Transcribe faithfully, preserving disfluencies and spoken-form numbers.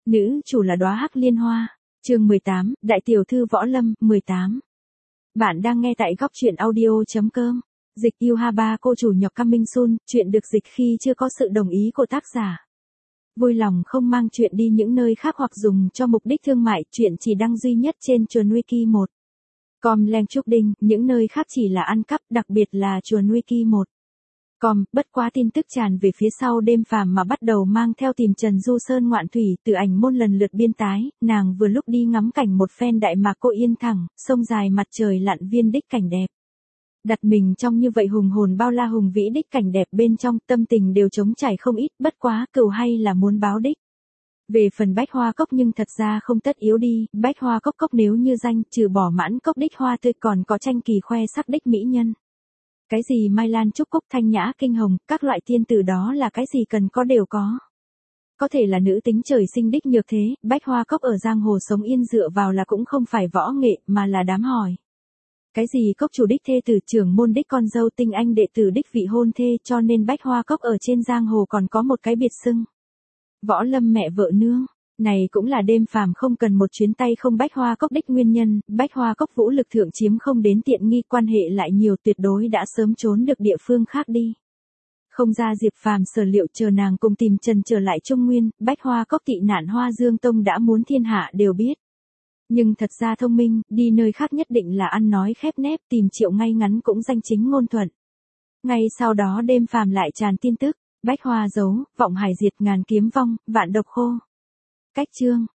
Nữ chủ là đóa hắc liên hoa. Chương mười tám, Đại tiểu thư Võ Lâm, mười tám. Bạn đang nghe tại góc truyện audio chấm com. Dịch yêu Haba cô chủ nhọc Coming Soon, chuyện được dịch khi chưa có sự đồng ý của tác giả. Vui lòng không mang chuyện đi những nơi khác hoặc dùng cho mục đích thương mại, chuyện chỉ đăng duy nhất trên chuồn wiki một. Com Leng Trúc Đinh, những nơi khác chỉ là ăn cắp, đặc biệt là chuồn wiki một. Com, bất quá tin tức tràn về phía sau đêm phàm mà bắt đầu mang theo tìm Trần Du Sơn ngoạn thủy, từ ảnh môn lần lượt biên tái, nàng vừa lúc đi ngắm cảnh một phen đại mạc cô yên thẳng, sông dài mặt trời lặn viên đích cảnh đẹp. Đặt mình trong như vậy hùng hồn bao la hùng vĩ đích cảnh đẹp bên trong, tâm tình đều trống trải không ít, bất quá cừu hay là muốn báo đích. Về phần bách hoa cốc nhưng thật ra không tất yếu đi, bách hoa cốc cốc nếu như danh, trừ bỏ mãn cốc đích hoa tươi còn có tranh kỳ khoe sắc đích mỹ nhân. Cái gì mai lan trúc cúc thanh nhã kinh hồng, các loại tiên tử đó là cái gì cần có đều có. Có thể là nữ tính trời sinh đích nhược thế, bách hoa cốc ở giang hồ sống yên dựa vào là cũng không phải võ nghệ mà là đám hỏi. Cái gì cốc chủ đích thê tử trưởng môn đích con dâu tinh anh đệ tử đích vị hôn thê, cho nên bách hoa cốc ở trên giang hồ còn có một cái biệt xưng. Võ Lâm mẹ vợ nương. Này cũng là đêm phàm không cần một chuyến tay không bách hoa cốc đích nguyên nhân, bách hoa cốc vũ lực thượng chiếm không đến tiện nghi, quan hệ lại nhiều, tuyệt đối đã sớm trốn được địa phương khác đi. Không ra Diệp Phàm sở liệu, chờ nàng cùng tìm Trần trở lại Trung Nguyên, bách hoa cốc tị nạn Hoa Dương Tông đã muốn thiên hạ đều biết. Nhưng thật ra thông minh, đi nơi khác nhất định là ăn nói khép nép, tìm Triệu ngay ngắn cũng danh chính ngôn thuận. Ngay sau đó đêm phàm lại tràn tin tức, bách hoa giấu, vọng hải diệt, ngàn kiếm vong, vạn độc khô. Cách chương,